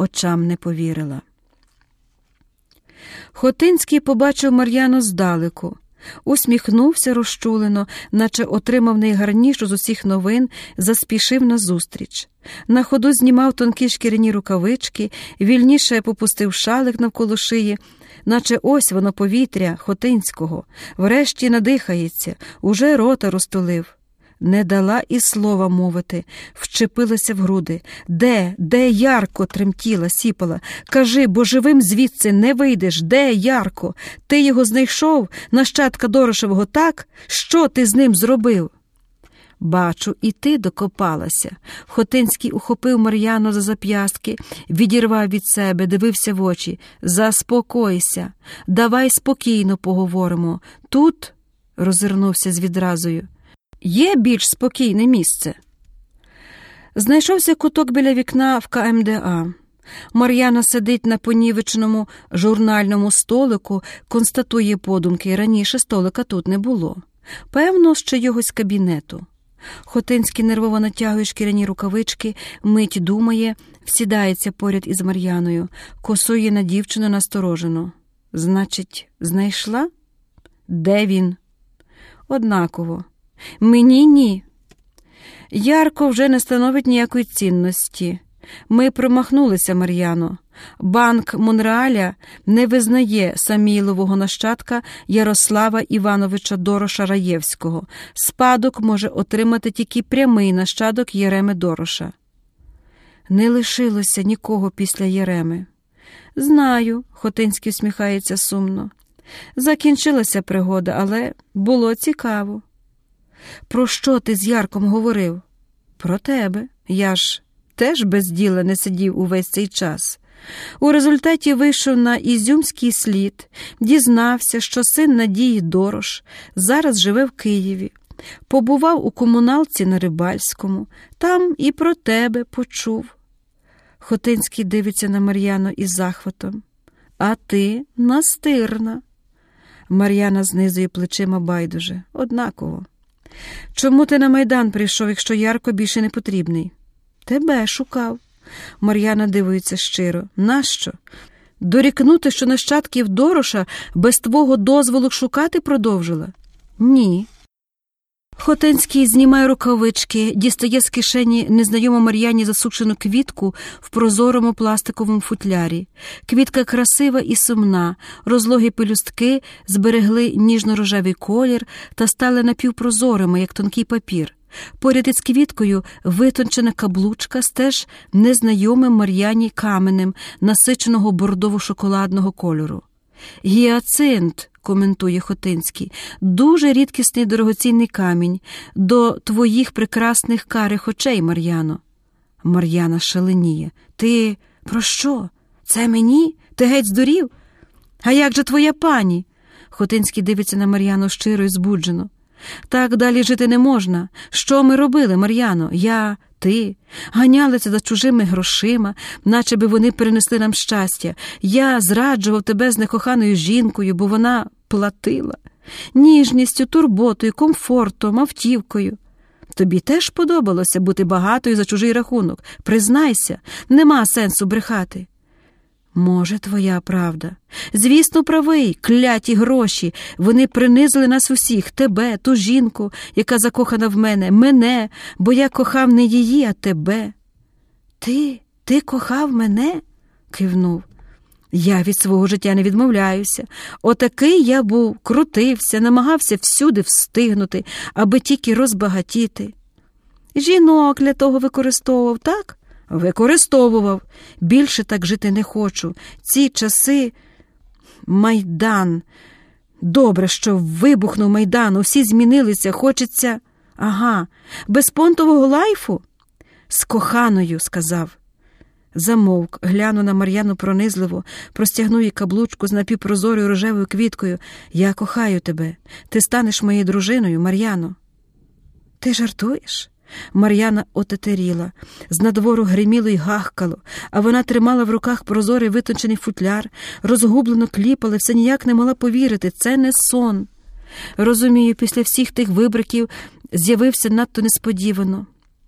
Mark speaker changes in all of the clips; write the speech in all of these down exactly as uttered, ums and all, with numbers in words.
Speaker 1: очам не повірила. Хотинський побачив Мар'яну здалеку, усміхнувся розчулено, наче отримав найгарнішу з усіх новин, заспішив назустріч. На ходу знімав тонкі шкіряні рукавички, вільніше попустив шалик навколо шиї, наче ось воно повітря Хотинського, врешті надихається, уже рота розтулив. Не дала і слова мовити, вчепилася в груди. Де, де Ярко? Тремтіла, сіпала. Кажи, бо живим звідси не вийдеш. Де Ярко? Ти його знайшов, нащадка Дорошевого, так? Що ти з ним зробив? Бачу, і ти докопалася. Хотинський ухопив Мар'яну за зап'ястки, відірвав від себе, дивився в очі. Заспокойся, давай спокійно поговоримо. Тут, роззирнувся з відразою, є більш спокійне місце. Знайшовся куток біля вікна в ка ем де а. Мар'яна сидить на понівеченому журнальному столику, констатує подумки, раніше столика тут не було. Певно, з чийогось кабінету. Хотинський нервово натягує шкіряні рукавички, мить думає, всідається поряд із Мар'яною, косує на дівчину насторожено. Значить, знайшла? Де він? Однаково. Мені ні. Ярко вже не становить ніякої цінності. Ми промахнулися, Мар'яно. Банк Монреаля не визнає Самілового нащадка Ярослава Івановича Дороша Раєвського. Спадок може отримати тільки прямий нащадок Єреми Дороша. Не лишилося нікого після Єреми. Знаю, Хотинський усміхається сумно. Закінчилася пригода, але було цікаво. Про що ти з Ярком говорив? Про тебе. Я ж теж без діла не сидів увесь цей час. У результаті вийшов на ізюмський слід, дізнався, що син Надії Дорош зараз живе в Києві. Побував у комуналці на Рибальському, там і про тебе почув. Хотинський дивиться на Мар'яну із захватом. А ти настирна. Мар'яна знизує плечима байдуже. Однаково. Чому ти на Майдан прийшов, якщо Ярко більше не потрібний? Тебе шукав. Мар'яна дивується щиро. Нащо? Дорікнути, що нащадків Дороша без твого дозволу шукати продовжила? Ні. Хотинський знімає рукавички, дістає з кишені незнайому Мар'яні засушену квітку в прозорому пластиковому футлярі. Квітка красива і сумна, розлогі пелюстки зберегли ніжно-рожевий колір та стали напівпрозорими, як тонкий папір. Поряд із квіткою витончена каблучка з теж незнайомим Мар'яні каменем насиченого бордово-шоколадного кольору. «Гіацинт», – коментує Хотинський, – «дуже рідкісний дорогоцінний камінь до твоїх прекрасних карих очей, Мар'яно». Мар'яна шаленіє. «Ти про що? Це мені? Ти геть здурів? А як же твоя пані?» Хотинський дивиться на Мар'яну щиро і збуджено. «Так далі жити не можна. Що ми робили, Мар'яно? Я, ти. Ганялися за чужими грошима, наче би вони принесли нам щастя. Я зраджував тебе з некоханою жінкою, бо вона платила. Ніжністю, турботою, комфортом, автівкою. Тобі теж подобалося бути багатою за чужий рахунок. Признайся, нема сенсу брехати». «Може, твоя правда. Звісно, правий, кляті гроші. Вони принизили нас усіх, тебе, ту жінку, яка закохана в мене, мене, бо я кохав не її, а тебе». «Ти? Ти кохав мене?» – кивнув. «Я від свого життя не відмовляюся. Отакий я був, крутився, намагався всюди встигнути, аби тільки розбагатіти. Жінок для того використовував, так?» «Використовував. Більше так жити не хочу. Ці часи... Майдан. Добре, що вибухнув Майдан. Усі змінилися. Хочеться... Ага. Без понтового лайфу?» «З коханою», – сказав. Замовк, глянув на Мар'яну пронизливо, простягнув їй каблучку з напівпрозорою рожевою квіткою. «Я кохаю тебе. Ти станеш моєю дружиною, Мар'яно». «Ти жартуєш?» Мар'яна отетеріла. З надвору гриміло й гахкало, а вона тримала в руках прозорий витончений футляр, розгублено кліпала, все ніяк не могла повірити. Це не сон. Розумію, після всіх тих вибриків з'явився надто несподівано.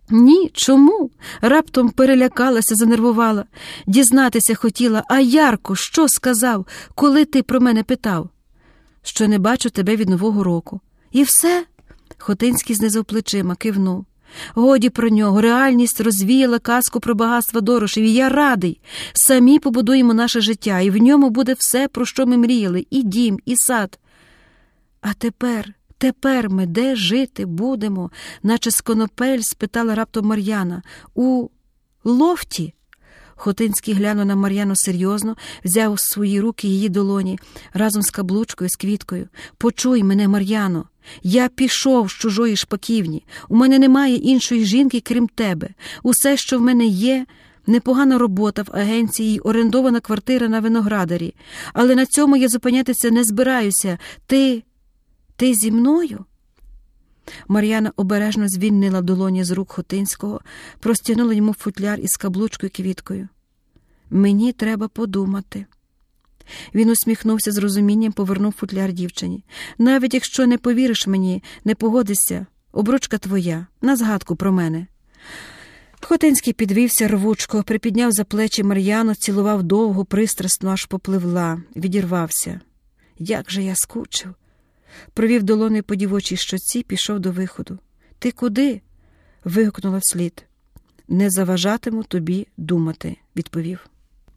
Speaker 1: Ні, чому? Раптом перелякалася, занервувала. Дізнатися хотіла, а Ярко що сказав, коли ти про мене питав? Що не бачу тебе від Нового року. І все? Хотинський знизав плечима, кивнув. Годі про нього, реальність розвіяла казку про багатство Дорошів, і я радий. Самі побудуємо наше життя, і в ньому буде все, про що ми мріяли, і дім, і сад. А тепер, тепер ми де жити будемо? Наче з конопель спитала раптом Мар'яна. У лофті? Хотинський глянув на Мар'яну серйозно, взяв у свої руки її долоні, разом з каблучкою, з квіткою. Почуй мене, Мар'яно. Я пішов з чужої шпаківні. У мене немає іншої жінки, крім тебе. Усе, що в мене є, непогана робота в агенції й орендована квартира на Виноградарі. Але на цьому я зупинятися не збираюся. Ти... ти зі мною? Мар'яна обережно звільнила долоні з рук Хотинського, простягнула йому футляр із каблучкою і квіткою. Мені треба подумати. Він усміхнувся з розумінням, повернув футляр дівчині. Навіть якщо не повіриш мені, не погодишся, обручка твоя, на згадку про мене. Хотинський підвівся рвучко, припідняв за плечі Мар'яну, цілував довго, пристрасно, аж попливла, відірвався. Як же я скучив. Провів долоною по дівочій щоці, пішов до виходу. Ти куди? Вигукнула вслід. Не заважатиму тобі думати, відповів.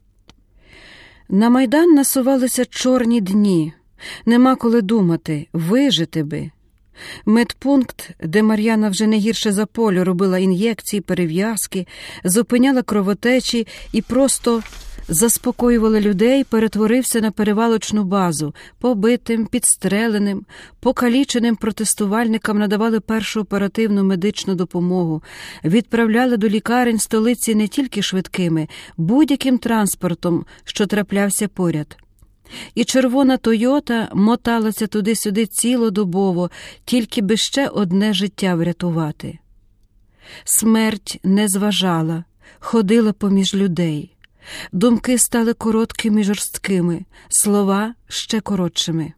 Speaker 1: На Майдан насувалися чорні дні. Нема коли думати, вижити би. Медпункт, де Мар'яна вже не гірше за полю робила ін'єкції, перев'язки, зупиняла кровотечі і просто заспокоювала людей, перетворився на перевалочну базу. Побитим, підстреленим, покаліченим протестувальникам надавали першу оперативну медичну допомогу, відправляли до лікарень столиці не тільки швидкими, будь-яким транспортом, що траплявся поряд. І червона «Тойота» моталася туди-сюди цілодобово, тільки би ще одне життя врятувати. Смерть не зважала, ходила поміж людей. Думки стали короткими й жорсткими, слова ще коротшими.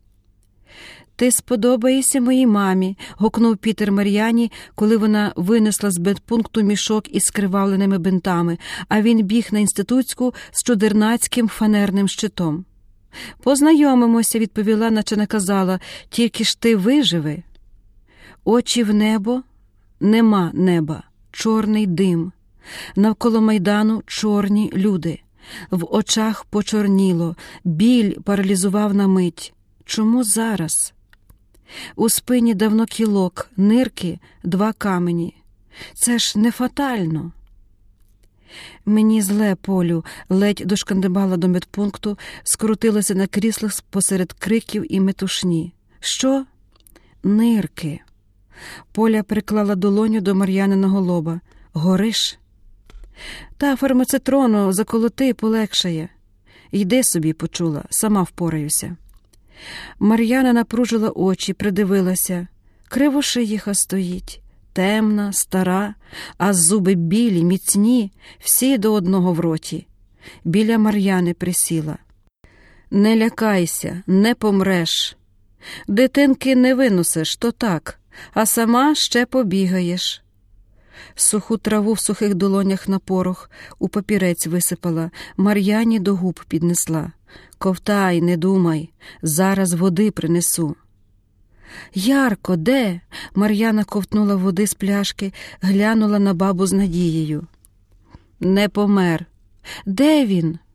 Speaker 1: «Ти сподобаєшся моїй мамі», – гукнув Пітер Мар'яні, коли вона винесла з медпункту мішок із скривавленими бинтами, а він біг на інститутську з чудернацьким фанерним щитом. «Познайомимося», – відповіла, наче наказала, – «тільки ж ти виживи». Очі в небо, нема неба, чорний дим. Навколо Майдану чорні люди. В очах почорніло, біль паралізував на мить. Чому зараз? У спині давно кілок, нирки, два камені. Це ж не фатально. Мені зле, Полю, ледь дошкандибала до медпункту, скрутилася на кріслах посеред криків і метушні. Що? Нирки. Поля приклала долоню до Мар'яниного лоба. Гориш? Та фармацетрону заколоти, полегшає. Йди собі, почула, сама впораюся. Мар'яна напружила очі, придивилася. Кривошиїха стоїть, темна, стара, а зуби білі, міцні, всі до одного в роті. Біля Мар'яни присіла. Не лякайся, не помреш. Дитинки не виносиш, то так, а сама ще побігаєш. Суху траву в сухих долонях на порох у папірець висипала, Мар'яні до губ піднесла. Ковтай, не думай, зараз води принесу. Ярко, де? Мар'яна ковтнула води з пляшки, глянула на бабу з надією. Не помер. Де він?